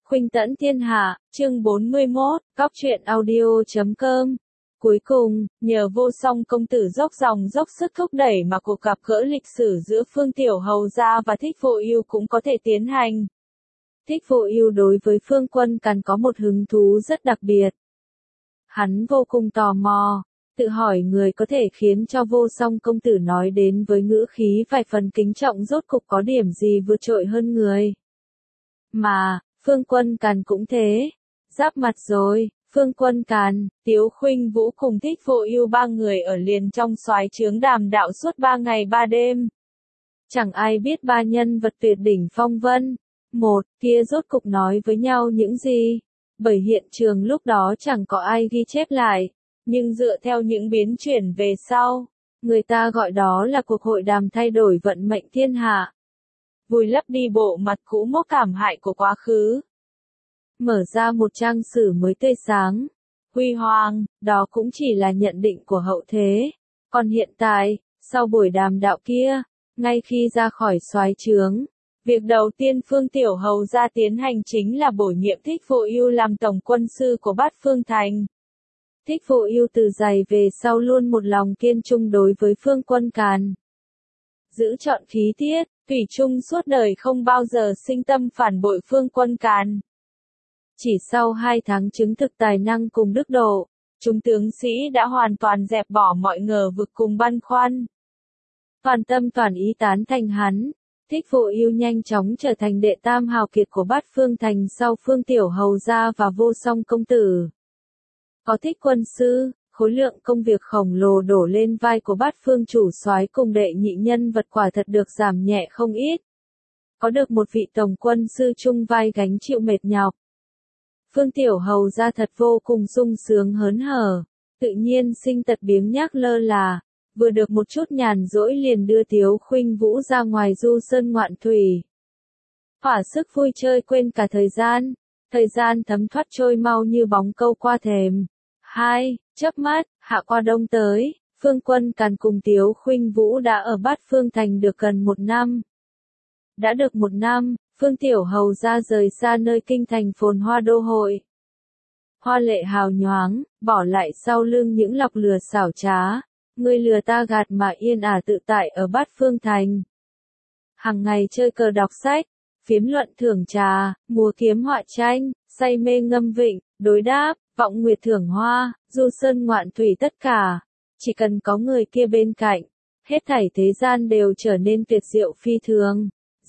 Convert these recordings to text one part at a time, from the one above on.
Khuynh tẫn thiên hạ, chương 41, Cóc truyện audio.com. Cuối cùng, nhờ Vô Song công tử dốc dòng dốc sức thúc đẩy mà cuộc gặp gỡ lịch sử giữa Phương Tiểu Hầu gia và Thích Vô Ưu cũng có thể tiến hành. Thích Vô Ưu đối với Phương Quân Càn có một hứng thú rất đặc biệt. Hắn vô cùng tò mò, tự hỏi người có thể khiến cho Vô Song công tử nói đến với ngữ khí vài phần kính trọng rốt cục có điểm gì vượt trội hơn người. Mà, Phương Quân Càn cũng thế. Giáp mặt rồi, Phương Quân Càn, Tiếu Khuynh Vũ cùng Thích Vô Ưu ba người ở liền trong soái trướng đàm đạo suốt 3 ngày 3 đêm. Chẳng ai biết ba nhân vật tuyệt đỉnh phong vân. Một, kia rốt cục nói với nhau những gì? Bởi hiện trường lúc đó chẳng có ai ghi chép lại, nhưng dựa theo những biến chuyển về sau, người ta gọi đó là cuộc hội đàm thay đổi vận mệnh thiên hạ. Vùi lấp đi bộ mặt cũ mốc cảm hại của quá khứ. Mở ra một trang sử mới tươi sáng, huy hoàng, đó cũng chỉ là nhận định của hậu thế. Còn hiện tại, sau buổi đàm đạo kia, ngay khi ra khỏi soái trướng, việc đầu tiên Phương Tiểu Hầu gia tiến hành chính là bổ nhiệm Thích Vô Ưu làm tổng quân sư của Bát Phương Thành. Thích Vô Ưu từ giày về sau luôn một lòng kiên trung đối với Phương Quân Càn. Giữ trọn khí tiết, thủy chung suốt đời không bao giờ sinh tâm phản bội Phương Quân Càn. Chỉ sau 2 tháng chứng thực tài năng cùng đức độ, chúng tướng sĩ đã hoàn toàn dẹp bỏ mọi ngờ vực cùng băn khoăn. Toàn tâm toàn ý tán thành hắn, Thích Vô Ưu nhanh chóng trở thành đệ tam hào kiệt của Bát Phương Thành sau Phương Tiểu Hầu gia và Vô Song công tử. Có Thích quân sư, khối lượng công việc khổng lồ đổ lên vai của Bát Phương chủ soái cùng đệ nhị nhân vật quả thật được giảm nhẹ không ít. Có được một vị tổng quân sư chung vai gánh chịu mệt nhọc, Phương Tiểu Hầu gia thật vô cùng sung sướng hớn hở, tự nhiên sinh tật biếng nhác lơ là, vừa được một chút nhàn rỗi liền đưa Tiếu Khuynh Vũ ra ngoài du sơn ngoạn thủy. Thỏa sức vui chơi quên cả thời gian thấm thoát trôi mau như bóng câu qua thềm. Chớp mắt, hạ qua đông tới, Phương Quân Càn cùng Tiếu Khuynh Vũ đã ở Bát Phương Thành được gần 1 năm. Đã được 1 năm, Phương Tiểu Hầu gia rời xa nơi kinh thành phồn hoa đô hội. Hoa lệ hào nhoáng, bỏ lại sau lưng những lọc lừa xảo trá, người lừa ta gạt mà yên ả tự tại ở Bát Phương Thành. Hàng ngày chơi cờ đọc sách, phiếm luận thưởng trà, múa kiếm họa tranh, say mê ngâm vịnh, đối đáp, vọng nguyệt thưởng hoa, du sơn ngoạn thủy tất cả. Chỉ cần có người kia bên cạnh, hết thảy thế gian đều trở nên tuyệt diệu phi thường.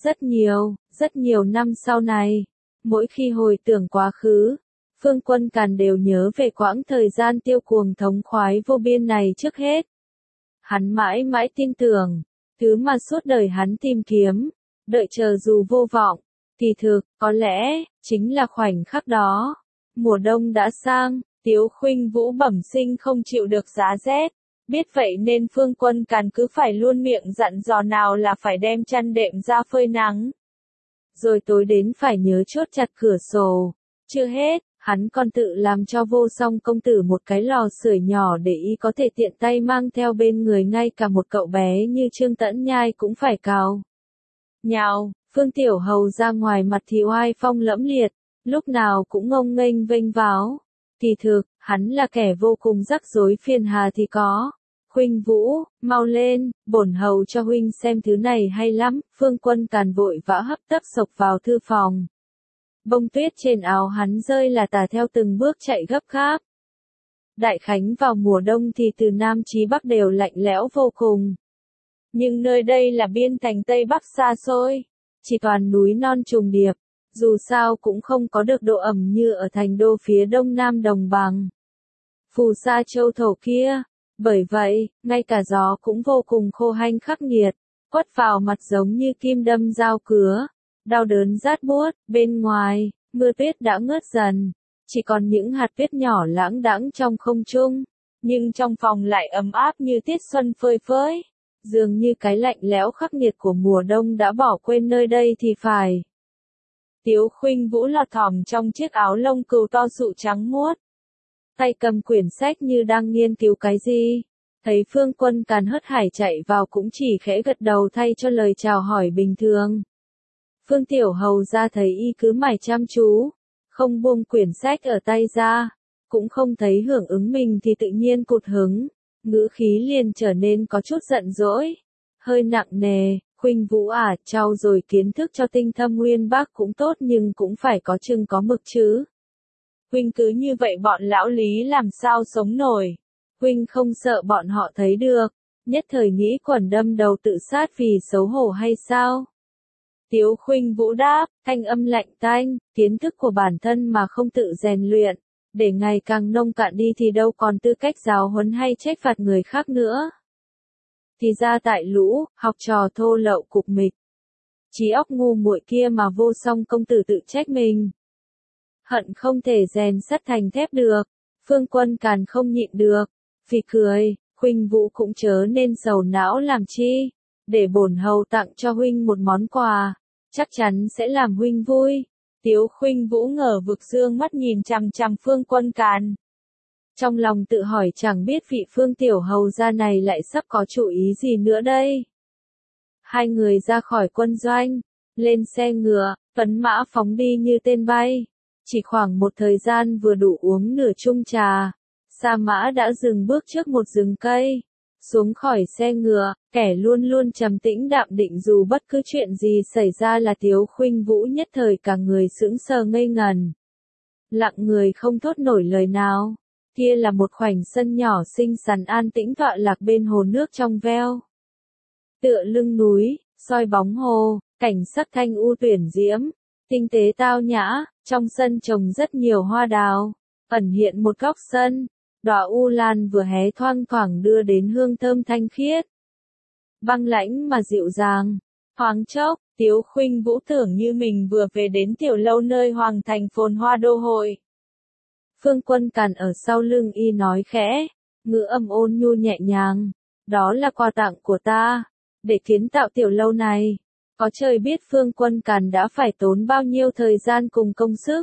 Rất nhiều năm sau này, mỗi khi hồi tưởng quá khứ, Phương Quân Càn đều nhớ về quãng thời gian tiêu cuồng thống khoái vô biên này trước hết. Hắn mãi mãi tin tưởng, thứ mà suốt đời hắn tìm kiếm, đợi chờ dù vô vọng, thì thực, có lẽ, chính là khoảnh khắc đó. Mùa đông đã sang, Tiếu Khuynh Vũ bẩm sinh không chịu được giá rét. Biết vậy nên Phương Quân Càn cứ phải luôn miệng dặn dò nào là phải đem chăn đệm ra phơi nắng. Rồi tối đến phải nhớ chốt chặt cửa sổ. Chưa hết, hắn còn tự làm cho Vô Song công tử một cái lò sưởi nhỏ để y có thể tiện tay mang theo bên người, ngay cả một cậu bé như Trương Tẫn Nhai cũng phải cào nhào. Phương Tiểu Hầu ra ngoài mặt thì oai phong lẫm liệt, lúc nào cũng ngông nghênh vênh váo. Kỳ thực, hắn là kẻ vô cùng rắc rối phiền hà thì có. Khuynh Vũ, mau lên, bổn hầu cho huynh xem thứ này hay lắm. Phương Quân Càn vội vã hấp tấp xộc vào thư phòng. Bông tuyết trên áo hắn rơi là tả theo từng bước chạy gấp gáp. Đại khánh vào mùa đông thì từ Nam chí Bắc đều lạnh lẽo vô cùng. Nhưng nơi đây là biên thành Tây Bắc xa xôi, chỉ toàn núi non trùng điệp, dù sao cũng không có được độ ẩm như ở thành đô phía đông nam đồng bằng Phù Sa Châu thổ kia. Bởi vậy, ngay cả gió cũng vô cùng khô hanh khắc nghiệt, quất vào mặt giống như kim đâm dao cứa, đau đớn rát buốt. Bên ngoài, mưa tuyết đã ngớt dần, chỉ còn những hạt tuyết nhỏ lãng đãng trong không trung, nhưng trong phòng lại ấm áp như tiết xuân phơi phới, dường như cái lạnh lẽo khắc nghiệt của mùa đông đã bỏ quên nơi đây thì phải. Tiếu Khuynh Vũ lọt thỏm trong chiếc áo lông cừu to sụ trắng muốt, tay cầm quyển sách như đang nghiên cứu cái gì. Thấy Phương Quân Càn hớt hải chạy vào cũng chỉ khẽ gật đầu thay cho lời chào hỏi bình thường. Phương Tiểu Hầu ra thấy y cứ mải chăm chú, không buông quyển sách ở tay ra, cũng không thấy hưởng ứng mình thì tự nhiên cụt hứng, ngữ khí liền trở nên có chút giận dỗi, hơi nặng nề. Khuynh Vũ à, trau dồi kiến thức cho tinh thâm uyên bác cũng tốt nhưng cũng phải có chừng có mực chứ. Huynh cứ như vậy bọn lão Lý làm sao sống nổi. Huynh không sợ bọn họ thấy được, nhất thời nghĩ quẩn đâm đầu tự sát vì xấu hổ hay sao? Tiếu Khuynh Vũ đáp, thanh âm lạnh tanh, kiến thức của bản thân mà không tự rèn luyện, để ngày càng nông cạn đi thì đâu còn tư cách giáo huấn hay trách phạt người khác nữa. Thì ra tại lũ, học trò thô lậu cục mịch. Trí óc ngu muội kia mà Vô Song công tử tự trách mình. Hận không thể rèn sắt thành thép được, Phương Quân Càn không nhịn được, phì cười, Khuynh Vũ cũng chớ nên sầu não làm chi, để bổn hầu tặng cho huynh một món quà, chắc chắn sẽ làm huynh vui. Tiếu Khuynh Vũ ngờ vực dương mắt nhìn chằm chằm Phương Quân Càn. Trong lòng tự hỏi chẳng biết vị Phương tiểu hầu gia này lại sắp có chủ ý gì nữa đây. Hai người ra khỏi quân doanh, lên xe ngựa, tuấn mã phóng đi như tên bay. Chỉ khoảng một thời gian vừa đủ uống nửa chung trà, Sa Mã đã dừng bước trước một rừng cây. Xuống khỏi xe ngựa, kẻ luôn luôn trầm tĩnh đạm định dù bất cứ chuyện gì xảy ra là Tiếu Khuynh Vũ nhất thời cả người sững sờ ngây ngần. Lặng người không thốt nổi lời nào. Kia là một khoảnh sân nhỏ xinh xắn an tĩnh tọa lạc bên hồ nước trong veo. Tựa lưng núi, soi bóng hồ, cảnh sắc thanh u tuyển diễm, tinh tế tao nhã, trong sân trồng rất nhiều hoa đào, ẩn hiện một góc sân, đóa u lan vừa hé thoang thoảng đưa đến hương thơm thanh khiết. Băng lãnh mà dịu dàng, thoáng chốc, Tiếu Khuynh Vũ tưởng như mình vừa về đến tiểu lâu nơi hoàng thành phồn hoa đô hội. Phương Quân Càn ở sau lưng y nói khẽ, ngữ âm ôn nhu nhẹ nhàng, đó là quà tặng của ta, để kiến tạo tiểu lâu này. Có trời biết Phương Quân Càn đã phải tốn bao nhiêu thời gian cùng công sức.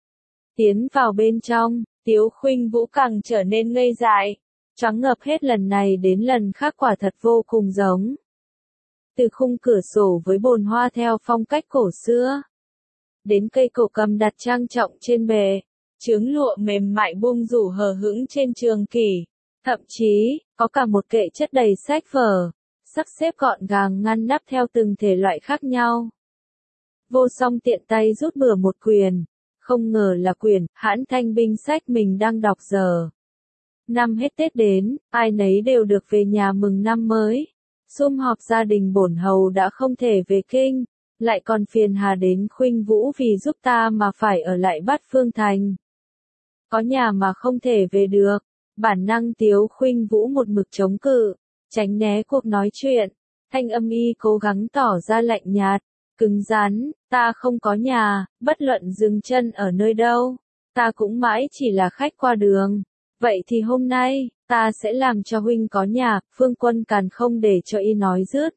Tiến vào bên trong, Tiếu Khuynh Vũ càng trở nên ngây dại, choáng ngợp hết lần này đến lần khác quả thật vô cùng giống. Từ khung cửa sổ với bồn hoa theo phong cách cổ xưa, đến cây cổ cầm đặt trang trọng trên bệ, chướng lụa mềm mại buông rủ hờ hững trên trường kỷ, thậm chí, có cả một kệ chất đầy sách vở, sắp xếp gọn gàng ngăn nắp theo từng thể loại khác nhau. Vô Song tiện tay rút bừa một quyển, không ngờ là quyển Hãn Thanh binh sách mình đang đọc giờ. Năm hết Tết đến, ai nấy đều được về nhà mừng năm mới. Sum họp gia đình bổn hầu đã không thể về kinh, lại còn phiền hà đến Khuynh Vũ vì giúp ta mà phải ở lại Bát Phương Thành. Có nhà mà không thể về được, bản năng Tiếu Khuynh Vũ một mực chống cự, tránh né cuộc nói chuyện, thanh âm y cố gắng tỏ ra lạnh nhạt, cứng rắn, ta không có nhà, bất luận dừng chân ở nơi đâu, ta cũng mãi chỉ là khách qua đường. Vậy thì hôm nay, ta sẽ làm cho huynh có nhà. Phương Quân Càn không để cho y nói dứt.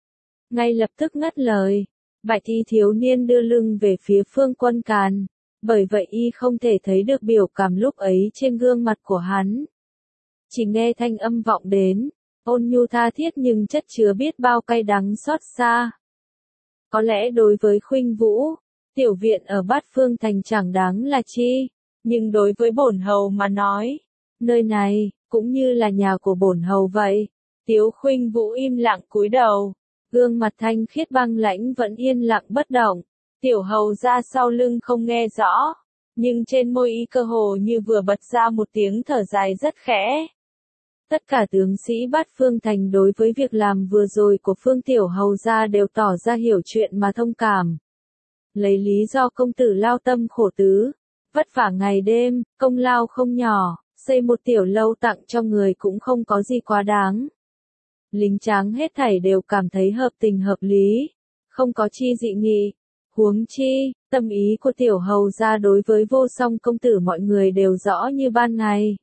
Ngay lập tức ngắt lời, bạch y thiếu niên đưa lưng về phía Phương Quân Càn, bởi vậy y không thể thấy được biểu cảm lúc ấy trên gương mặt của hắn. Chỉ nghe thanh âm vọng đến, ôn nhu tha thiết nhưng chất chứa biết bao cay đắng xót xa. Có lẽ đối với Khuynh Vũ, tiểu viện ở Bát Phương Thành chẳng đáng là chi, nhưng đối với bổn hầu mà nói, nơi này, cũng như là nhà của bổn hầu vậy. Tiếu Khuynh Vũ im lặng cúi đầu, gương mặt thanh khiết băng lãnh vẫn yên lặng bất động. Tiểu hầu ra sau lưng không nghe rõ, nhưng trên môi y cơ hồ như vừa bật ra một tiếng thở dài rất khẽ. Tất cả tướng sĩ Bát Phương Thành đối với việc làm vừa rồi của Phương tiểu hầu gia đều tỏ ra hiểu chuyện mà thông cảm. Lấy lý do công tử lao tâm khổ tứ, vất vả ngày đêm, công lao không nhỏ, xây một tiểu lâu tặng cho người cũng không có gì quá đáng. Lính tráng hết thảy đều cảm thấy hợp tình hợp lý, không có chi dị nghị. Huống chi, tâm ý của tiểu hầu gia đối với Vô Song công tử mọi người đều rõ như ban ngày.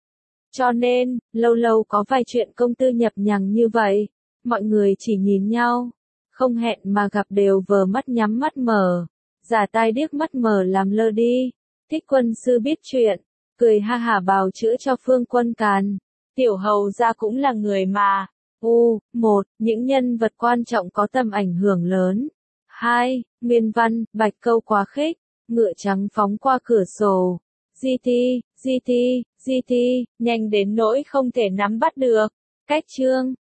Cho nên, lâu lâu có vài chuyện công tư nhập nhằng như vậy, mọi người chỉ nhìn nhau, không hẹn mà gặp đều vờ mắt nhắm mắt mở, giả tai điếc mắt mở làm lơ đi. Thích quân sư biết chuyện, cười ha hả bào chữa cho Phương Quân Càn. Tiểu hầu gia cũng là người mà. Một, những nhân vật quan trọng có tầm ảnh hưởng lớn. 2. Nguyên văn, bạch câu quá khích. Ngựa trắng phóng qua cửa sổ. GT, GT, GT, nhanh đến nỗi không thể nắm bắt được. Cách chương